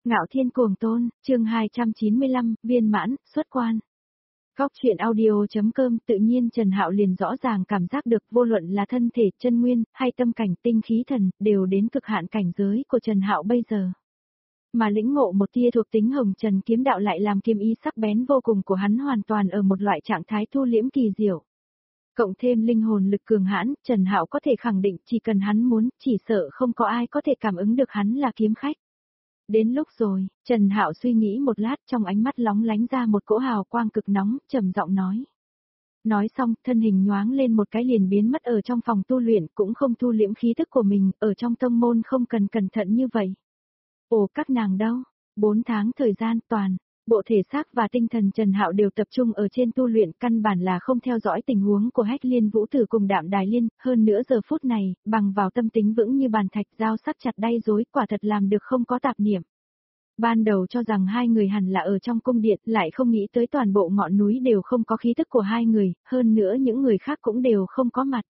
Ngạo Thiên Cuồng Tôn, chương 295, viên mãn, xuất quan. Góc chuyện audio.com tự nhiên Trần Hạo liền rõ ràng cảm giác được vô luận là thân thể, chân nguyên, hay tâm cảnh, tinh khí thần, đều đến cực hạn cảnh giới của Trần Hạo bây giờ. Mà lĩnh ngộ một tia thuộc tính hồng trần kiếm đạo lại làm kiếm ý sắc bén vô cùng của hắn hoàn toàn ở một loại trạng thái thu liễm kỳ diệu. Cộng thêm linh hồn lực cường hãn, Trần Hạo có thể khẳng định chỉ cần hắn muốn, chỉ sợ không có ai có thể cảm ứng được hắn là kiếm khách. Đến lúc rồi, Trần Hạo suy nghĩ một lát, trong ánh mắt lóng lánh ra một cỗ hào quang cực nóng, trầm giọng nói. Nói xong, thân hình nhoáng lên một cái liền biến mất ở trong phòng tu luyện, cũng không thu liễm khí tức của mình, ở trong tông môn không cần cẩn thận như vậy. Ồ, các nàng đâu? 4 tháng thời gian toàn, bộ thể xác và tinh thần Trần Hạo đều tập trung ở trên tu luyện, căn bản là không theo dõi tình huống của Hách Liên Vũ Tử cùng Đạm Đài Liên, hơn nữa giờ phút này, bằng vào tâm tính vững như bàn thạch, dao sắc chặt đay rối, quả thật làm được không có tạp niệm. Ban đầu cho rằng hai người hẳn là ở trong cung điện, lại không nghĩ tới toàn bộ ngọn núi đều không có khí tức của hai người, hơn nữa những người khác cũng đều không có mặt.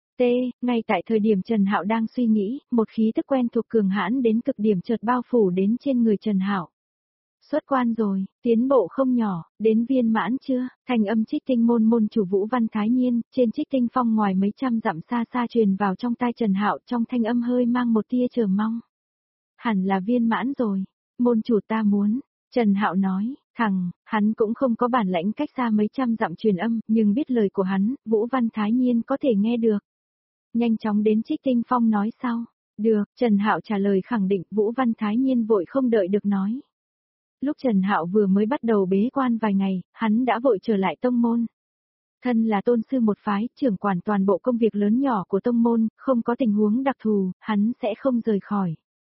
Ngay tại thời điểm Trần Hạo đang suy nghĩ, một khí tức quen thuộc cường hãn đến cực điểm chợt bao phủ đến trên người Trần Hạo. Xuất quan rồi, tiến bộ không nhỏ, đến viên mãn chưa? Thành âm Trích Tinh môn môn chủ Vũ Văn Thái Nhiên, trên Trích Tinh Phong ngoài mấy trăm dặm xa xa truyền vào trong tai Trần Hạo, trong thanh âm hơi mang một tia chờ mong. Hẳn là viên mãn rồi, môn chủ ta muốn. Trần Hạo nói, hắn cũng không có bản lãnh cách xa mấy trăm dặm truyền âm, nhưng biết lời của hắn, Vũ Văn Thái Nhiên có thể nghe được. Nhanh chóng đến Trích Tinh Phong nói sau. Được, Trần Hạo trả lời khẳng định, Vũ Văn Thái Nhiên vội không đợi được nói. Lúc Trần Hạo vừa mới bắt đầu bế quan vài ngày, hắn đã vội trở lại tông môn. Thân là tôn sư một phái, trưởng quản toàn bộ công việc lớn nhỏ của tông môn, không có tình huống đặc thù, hắn sẽ không rời khỏi.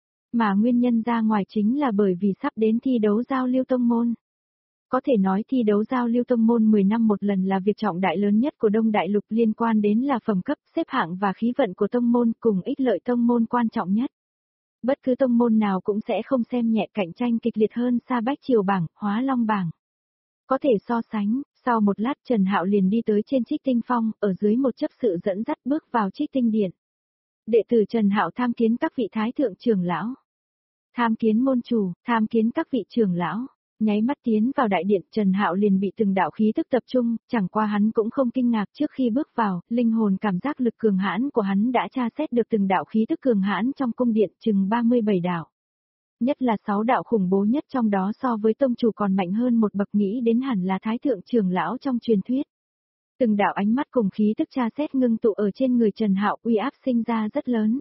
Mà nguyên nhân ra ngoài chính là bởi vì sắp đến thi đấu giao lưu tông môn. Có thể nói thi đấu giao lưu tông môn 10 năm một lần là việc trọng đại lớn nhất của Đông Đại Lục, liên quan đến là phẩm cấp, xếp hạng và khí vận của tông môn cùng ích lợi tông môn quan trọng nhất. Bất cứ tông môn nào cũng sẽ không xem nhẹ, cạnh tranh kịch liệt hơn xa Bách Triều bảng, Hóa Long bảng. Có thể so sánh, sau một lát Trần Hạo liền đi tới trên Trích Tinh Phong, ở dưới một chấp sự dẫn dắt bước vào Trích Tinh Điện. Đệ tử Trần Hạo tham kiến các vị thái thượng trưởng lão. Tham kiến môn chủ, tham kiến các vị trưởng lão. Nháy mắt tiến vào đại điện, Trần Hạo liền bị từng đạo khí tức tập trung, chẳng qua hắn cũng không kinh ngạc, trước khi bước vào, linh hồn cảm giác lực cường hãn của hắn đã tra xét được từng đạo khí tức cường hãn trong cung điện, chừng 37 đạo. Nhất là 6 đạo khủng bố nhất trong đó so với tông chủ còn mạnh hơn một bậc, nghĩ đến hẳn là thái thượng trưởng lão trong truyền thuyết. Từng đạo ánh mắt cùng khí tức tra xét ngưng tụ ở trên người Trần Hạo, uy áp sinh ra rất lớn.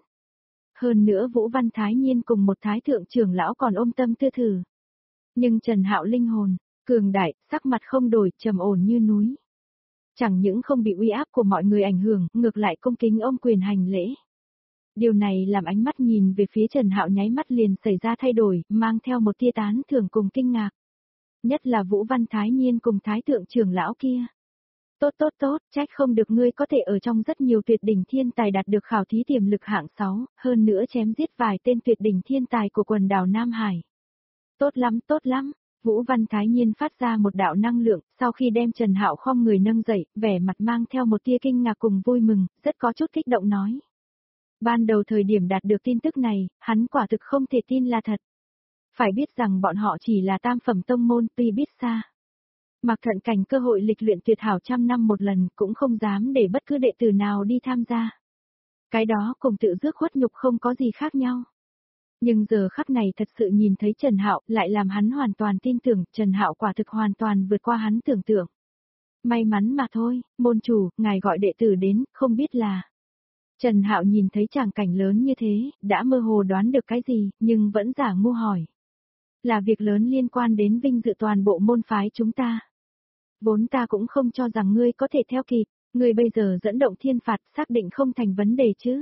Hơn nữa Vũ Văn Thái Nhiên cùng một thái thượng trưởng lão còn ôm tâm tư thử. Nhưng Trần Hạo linh hồn, cường đại, sắc mặt không đổi, trầm ổn như núi. Chẳng những không bị uy áp của mọi người ảnh hưởng, ngược lại cung kính ôm quyền hành lễ. Điều này làm ánh mắt nhìn về phía Trần Hạo nháy mắt liền xảy ra thay đổi, mang theo một tia tán thưởng cùng kinh ngạc. Nhất là Vũ Văn Thái Nhiên cùng thái thượng trưởng lão kia. Tốt, trách không được ngươi có thể ở trong rất nhiều tuyệt đỉnh thiên tài đạt được khảo thí tiềm lực hạng 6, hơn nữa chém giết vài tên tuyệt đỉnh thiên tài của quần đảo Nam Hải. Tốt lắm, Vũ Văn Thái Nhiên phát ra một đạo năng lượng, sau khi đem Trần Hạo khom người nâng dậy, vẻ mặt mang theo một tia kinh ngạc cùng vui mừng, rất có chút kích động nói. Ban đầu thời điểm đạt được tin tức này, hắn quả thực không thể tin là thật. Phải biết rằng bọn họ chỉ là tam phẩm tông môn, tuy biết xa. Mặc Thận Cảnh cơ hội lịch luyện tuyệt hảo trăm năm một lần cũng không dám để bất cứ đệ tử nào đi tham gia. Cái đó cùng tự rước khuất nhục không có gì khác nhau. Nhưng giờ khắc này thật sự nhìn thấy Trần Hạo lại làm hắn hoàn toàn tin tưởng, Trần Hạo quả thực hoàn toàn vượt qua hắn tưởng tượng. May mắn mà thôi, môn chủ, ngài gọi đệ tử đến, không biết là. Trần Hạo nhìn thấy tràng cảnh lớn như thế, đã mơ hồ đoán được cái gì, nhưng vẫn giả ngu hỏi. Là việc lớn liên quan đến vinh dự toàn bộ môn phái chúng ta. Vốn ta cũng không cho rằng ngươi có thể theo kịp, ngươi bây giờ dẫn động thiên phạt xác định không thành vấn đề chứ.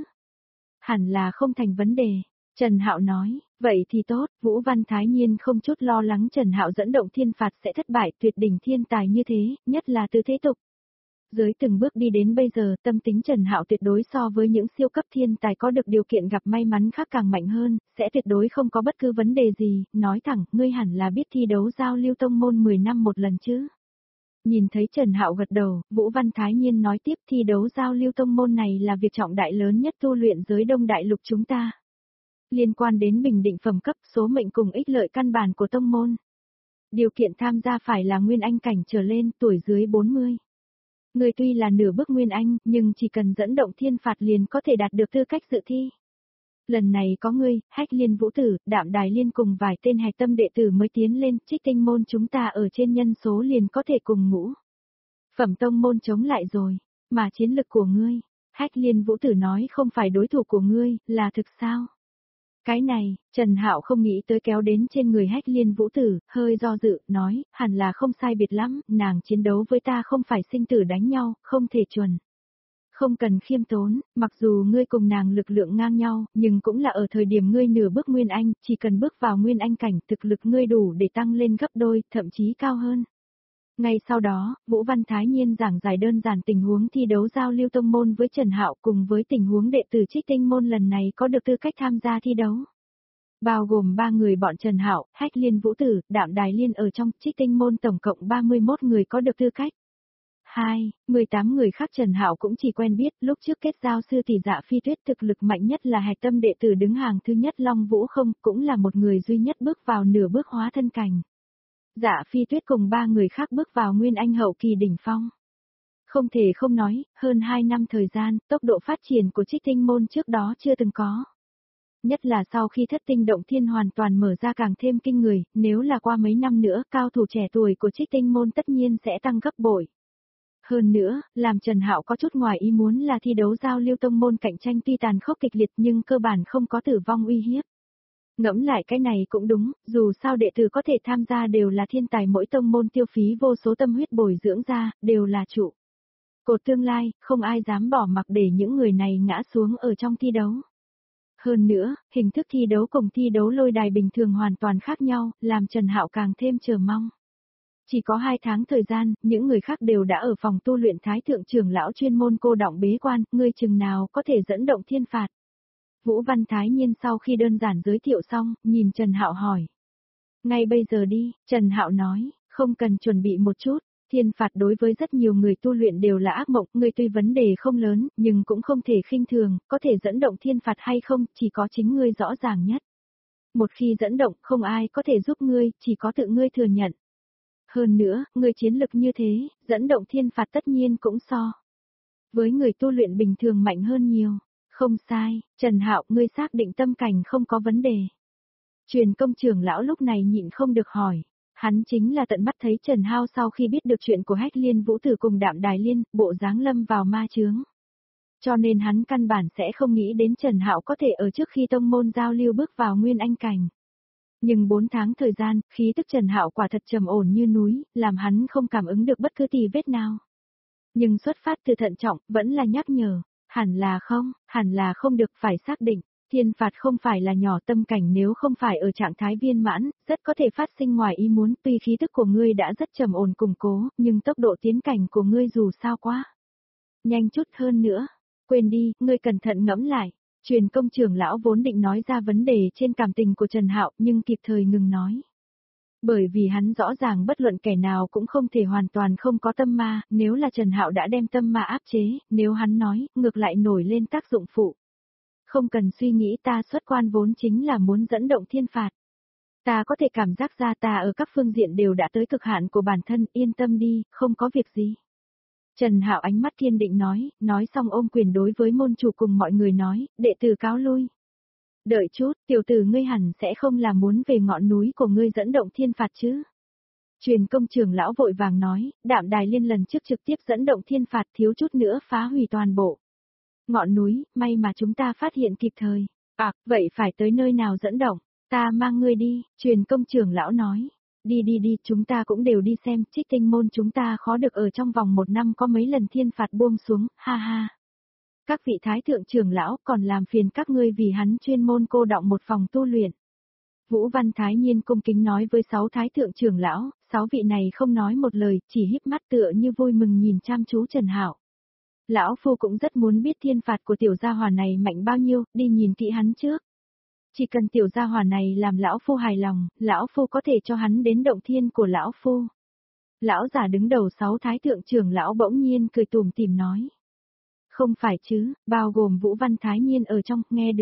Hẳn là không thành vấn đề. Trần Hạo nói, vậy thì tốt, Vũ Văn Thái Nhiên không chút lo lắng Trần Hạo dẫn động thiên phạt sẽ thất bại, tuyệt đỉnh thiên tài như thế, nhất là từ thế tục. Dưới từng bước đi đến bây giờ, tâm tính Trần Hạo tuyệt đối so với những siêu cấp thiên tài có được điều kiện gặp may mắn khác càng mạnh hơn, sẽ tuyệt đối không có bất cứ vấn đề gì, nói thẳng, ngươi hẳn là biết thi đấu giao lưu tông môn 10 năm một lần chứ. Nhìn thấy Trần Hạo gật đầu, Vũ Văn Thái Nhiên nói tiếp, thi đấu giao lưu tông môn này là việc trọng đại lớn nhất tu luyện giới Đông Đại Lục chúng ta. liên quan đến bình định phẩm cấp, số mệnh cùng ích lợi căn bản của tông môn. Điều kiện tham gia phải là nguyên anh cảnh trở lên, tuổi dưới 40. Người tuy là nửa bước nguyên anh, nhưng chỉ cần dẫn động thiên phạt liền có thể đạt được tư cách dự thi. Lần này có ngươi, Hách Liên Vũ Tử, Đạm Đài Liên cùng vài tên hạch tâm đệ tử mới tiến lên, Trích Tinh môn chúng ta ở trên nhân số liền có thể cùng ngũ. Phẩm tông môn chống lại rồi, mà chiến lực của ngươi, Hách Liên Vũ Tử nói không phải đối thủ của ngươi, là thực sao? Cái này, Trần Hạo không nghĩ tới kéo đến trên người Hách Liên Vũ Tử, hơi do dự, nói, hẳn là không sai biệt lắm, nàng chiến đấu với ta không phải sinh tử đánh nhau, không thể chuẩn. Không cần khiêm tốn, mặc dù ngươi cùng nàng lực lượng ngang nhau, nhưng cũng là ở thời điểm ngươi nửa bước Nguyên Anh, chỉ cần bước vào Nguyên Anh cảnh, thực lực ngươi đủ để tăng lên gấp đôi, thậm chí cao hơn. Ngay sau đó, Vũ Văn Thái Nhiên giảng giải đơn giản tình huống thi đấu giao lưu tông môn với Trần Hạo cùng với tình huống đệ tử Trích Tinh môn lần này có được tư cách tham gia thi đấu. Bao gồm 3 người bọn Trần Hạo, Hách Liên Vũ Tử, Đạm Đài Liên ở trong Trích Tinh môn tổng cộng 31 người có được tư cách. 18 người khác Trần Hạo cũng chỉ quen biết, lúc trước kết giao sư tỷ Dạ Phi Tuyết thực lực mạnh nhất là hạch tâm đệ tử đứng hàng thứ nhất Long Vũ Không, cũng là một người duy nhất bước vào nửa bước hóa thân cảnh. Dạ Phi Tuyết cùng 3 người khác bước vào Nguyên Anh hậu kỳ đỉnh phong. Không thể không nói, hơn 2 năm thời gian, tốc độ phát triển của Trích Tinh môn trước đó chưa từng có. Nhất là sau khi Thất Tinh Động Thiên hoàn toàn mở ra càng thêm kinh người, nếu là qua mấy năm nữa, cao thủ trẻ tuổi của Trích Tinh môn tất nhiên sẽ tăng gấp bội. Hơn nữa, làm Trần Hạo có chút ngoài ý muốn là thi đấu giao lưu tông môn cạnh tranh tuy tàn khốc kịch liệt nhưng cơ bản không có tử vong uy hiếp. Ngẫm lại cái này cũng đúng, dù sao đệ tử có thể tham gia đều là thiên tài mỗi tông môn tiêu phí vô số tâm huyết bồi dưỡng ra, đều là trụ cột tương lai, không ai dám bỏ mặc để những người này ngã xuống ở trong thi đấu. Hơn nữa, hình thức thi đấu cùng thi đấu lôi đài bình thường hoàn toàn khác nhau, làm Trần Hạo càng thêm chờ mong. Chỉ có 2 tháng thời gian, những người khác đều đã ở phòng tu luyện Thái Thượng trưởng lão chuyên môn cô đọng bế quan, ngươi chừng nào có thể dẫn động thiên phạt. Vũ Văn Thái Nhiên sau khi đơn giản giới thiệu xong, nhìn Trần Hạo hỏi. Ngay bây giờ đi, Trần Hạo nói, không cần chuẩn bị một chút, thiên phạt đối với rất nhiều người tu luyện đều là ác mộng, ngươi tuy vấn đề không lớn, nhưng cũng không thể khinh thường, có thể dẫn động thiên phạt hay không, chỉ có chính ngươi rõ ràng nhất. Một khi dẫn động, không ai có thể giúp ngươi, chỉ có tự ngươi thừa nhận. Hơn nữa, người chiến lực như thế, dẫn động thiên phạt tất nhiên cũng so với người tu luyện bình thường mạnh hơn nhiều. Không sai, Trần Hạo, ngươi xác định tâm cảnh không có vấn đề. Truyền công trưởng lão lúc này nhịn không được hỏi. Hắn chính là tận mắt thấy Trần Hao sau khi biết được chuyện của Hách Liên Vũ Tử cùng Đạm Đài Liên, bộ dáng lâm vào ma chướng. Cho nên hắn căn bản sẽ không nghĩ đến Trần Hạo có thể ở trước khi tông môn giao lưu bước vào Nguyên Anh cảnh. Nhưng 4 tháng thời gian, khí tức Trần Hạo quả thật trầm ổn như núi, làm hắn không cảm ứng được bất cứ tì vết nào. Nhưng xuất phát từ thận trọng, vẫn là nhắc nhở, hẳn là không được phải xác định, thiên phạt không phải là nhỏ tâm cảnh nếu không phải ở trạng thái viên mãn, rất có thể phát sinh ngoài ý muốn, tuy khí tức của ngươi đã rất trầm ổn củng cố, nhưng tốc độ tiến cảnh của ngươi dù sao quá. Nhanh chút hơn nữa, quên đi, ngươi cẩn thận ngẫm lại. Truyền công trưởng lão vốn định nói ra vấn đề trên cảm tình của Trần Hạo nhưng kịp thời ngừng nói. Bởi vì hắn rõ ràng bất luận kẻ nào cũng không thể hoàn toàn không có tâm ma, nếu là Trần Hạo đã đem tâm ma áp chế, nếu hắn nói, ngược lại nổi lên tác dụng phụ. Không cần suy nghĩ ta xuất quan vốn chính là muốn dẫn động thiên phạt. Ta có thể cảm giác ra ta ở các phương diện đều đã tới cực hạn của bản thân, yên tâm đi, không có việc gì. Trần Hạo ánh mắt kiên định nói xong ôm quyền đối với môn chủ cùng mọi người nói, đệ tử cáo lui. Đợi chút, tiểu tử ngươi hẳn sẽ không là muốn về ngọn núi của ngươi dẫn động thiên phạt chứ. Truyền công trưởng lão vội vàng nói, Đạm Đài Liên lần trước trực tiếp dẫn động thiên phạt thiếu chút nữa phá hủy toàn bộ ngọn núi, may mà chúng ta phát hiện kịp thời. Vậy phải tới nơi nào dẫn động, ta mang ngươi đi, truyền công trưởng lão nói. Đi, chúng ta cũng đều đi xem, Trích Tinh môn chúng ta khó được ở trong vòng 1 năm có mấy lần thiên phạt buông xuống, ha ha. Các vị thái thượng trưởng lão còn làm phiền các ngươi vì hắn chuyên môn cô đọng một phòng tu luyện. Vũ Văn Thái Nhiên cung kính nói với 6 thái thượng trưởng lão, 6 vị này không nói một lời, chỉ híp mắt tựa như vui mừng nhìn chăm chú Trần Hạo. Lão Phu cũng rất muốn biết thiên phạt của tiểu gia hỏa này mạnh bao nhiêu, đi nhìn kỹ hắn trước. Chỉ cần tiểu gia hỏa này làm lão Phu hài lòng, lão Phu có thể cho hắn đến động thiên của lão Phu. Lão già đứng đầu 6 thái thượng trưởng lão bỗng nhiên cười tủm tỉm nói. Không phải chứ, bao gồm Vũ Văn Thái Nhiên ở trong, nghe được.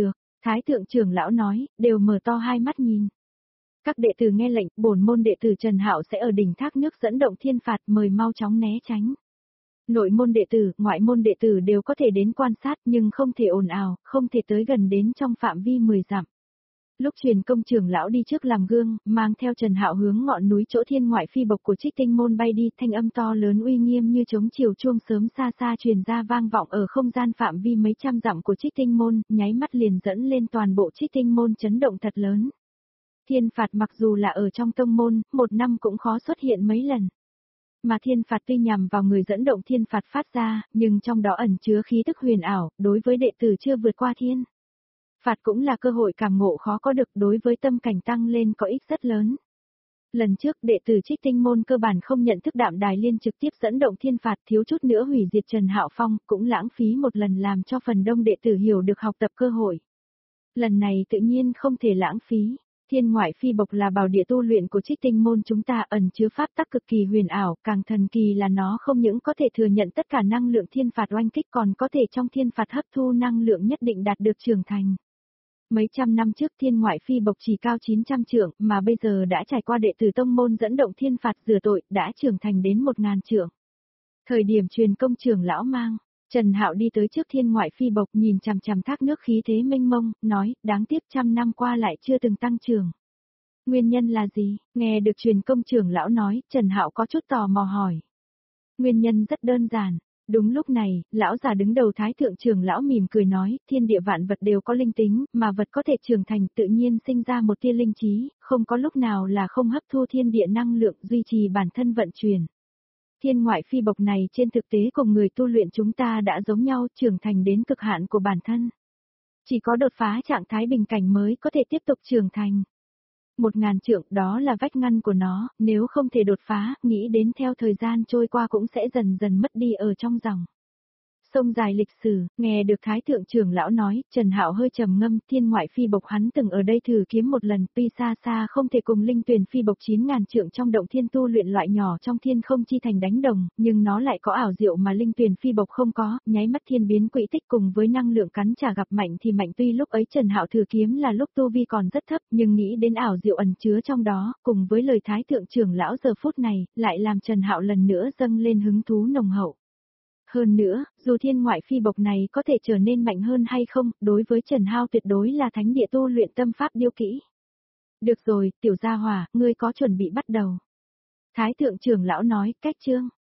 Thái thượng trưởng lão nói, đều mở to hai mắt nhìn. Các đệ tử nghe lệnh, bổn môn đệ tử Trần Hạo sẽ ở đỉnh thác nước dẫn động thiên phạt, mời mau chóng né tránh. Nội môn đệ tử, ngoại môn đệ tử đều có thể đến quan sát nhưng không thể ồn ào, không thể tới gần đến trong phạm vi 10 dặm. Lúc truyền công trưởng lão đi trước làm gương, mang theo Trần Hạo hướng ngọn núi chỗ thiên ngoại phi bộc của Trích Tinh môn bay đi, thanh âm to lớn uy nghiêm như trống chiều chuông sớm xa xa truyền ra vang vọng ở không gian phạm vi mấy trăm dặm của Trích Tinh môn, nháy mắt liền dẫn lên toàn bộ Trích Tinh môn chấn động thật lớn. Thiên phạt mặc dù là ở trong tông môn, một năm cũng khó xuất hiện mấy lần. Mà thiên phạt tuy nhằm vào người dẫn động thiên phạt phát ra, nhưng trong đó ẩn chứa khí tức huyền ảo, đối với đệ tử chưa vượt qua thiên phạt cũng là cơ hội cảm ngộ khó có được, đối với tâm cảnh tăng lên có ích rất lớn. Lần trước đệ tử Trích Tinh môn cơ bản không nhận thức Đạm Đài Liên trực tiếp dẫn động thiên phạt, thiếu chút nữa hủy diệt Trần Hạo Phong, cũng lãng phí một lần làm cho phần đông đệ tử hiểu được học tập cơ hội. Lần này tự nhiên không thể lãng phí. Thiên ngoại phi bộc là bảo địa tu luyện của Trích Tinh môn chúng ta, ẩn chứa pháp tắc cực kỳ huyền ảo, càng thần kỳ là nó không những có thể thừa nhận tất cả năng lượng thiên phạt oanh kích, còn có thể trong thiên phạt hấp thu năng lượng nhất định đạt được trưởng thành. Mấy trăm năm trước thiên ngoại phi bộc chỉ cao 900 trượng, mà bây giờ đã trải qua đệ tử tông môn dẫn động thiên phạt rửa tội, đã trưởng thành đến 1000 trượng. Thời điểm truyền công trưởng lão mang, Trần Hạo đi tới trước thiên ngoại phi bộc, nhìn chằm chằm thác nước khí thế mênh mông, nói, đáng tiếc trăm năm qua lại chưa từng tăng trưởng. Nguyên nhân là gì? Nghe được truyền công trưởng lão nói, Trần Hạo có chút tò mò hỏi. Nguyên nhân rất đơn giản. Đúng lúc này, lão già đứng đầu Thái thượng trưởng lão mỉm cười nói, thiên địa vạn vật đều có linh tính, mà vật có thể trưởng thành tự nhiên sinh ra một tia linh trí, không có lúc nào là không hấp thu thiên địa năng lượng duy trì bản thân vận chuyển. Thiên ngoại phi bộc này trên thực tế cùng người tu luyện chúng ta đã giống nhau, trưởng thành đến cực hạn của bản thân. Chỉ có đột phá trạng thái bình cảnh mới có thể tiếp tục trưởng thành. 1000 trượng đó là vách ngăn của nó, nếu không thể đột phá, nghĩ đến theo thời gian trôi qua cũng sẽ dần dần mất đi ở trong dòng sông dài lịch sử. Nghe được Thái thượng trưởng lão nói, Trần Hạo hơi trầm ngâm, thiên ngoại phi bộc hắn từng ở đây thử kiếm một lần, tuy xa xa không thể cùng linh tuyển phi bộc 9000 trượng trong động thiên tu luyện loại nhỏ trong thiên không chi thành đánh đồng, nhưng nó lại có ảo diệu mà linh tuyển phi bộc không có, nháy mắt thiên biến quỹ tích cùng với năng lượng cắn trả gặp mạnh thì mạnh, tuy lúc ấy Trần Hạo thử kiếm là lúc tu vi còn rất thấp, nhưng nghĩ đến ảo diệu ẩn chứa trong đó, cùng với lời Thái thượng trưởng lão giờ phút này, lại làm Trần Hạo lần nữa dâng lên hứng thú nồng hậu. Hơn nữa, dù thiên ngoại phi bộc này có thể trở nên mạnh hơn hay không, đối với Trần Hạo tuyệt đối là thánh địa tu luyện tâm pháp điêu kỹ. Được rồi, tiểu gia hỏa, ngươi có chuẩn bị bắt đầu. Thái thượng trưởng lão nói, cách chương.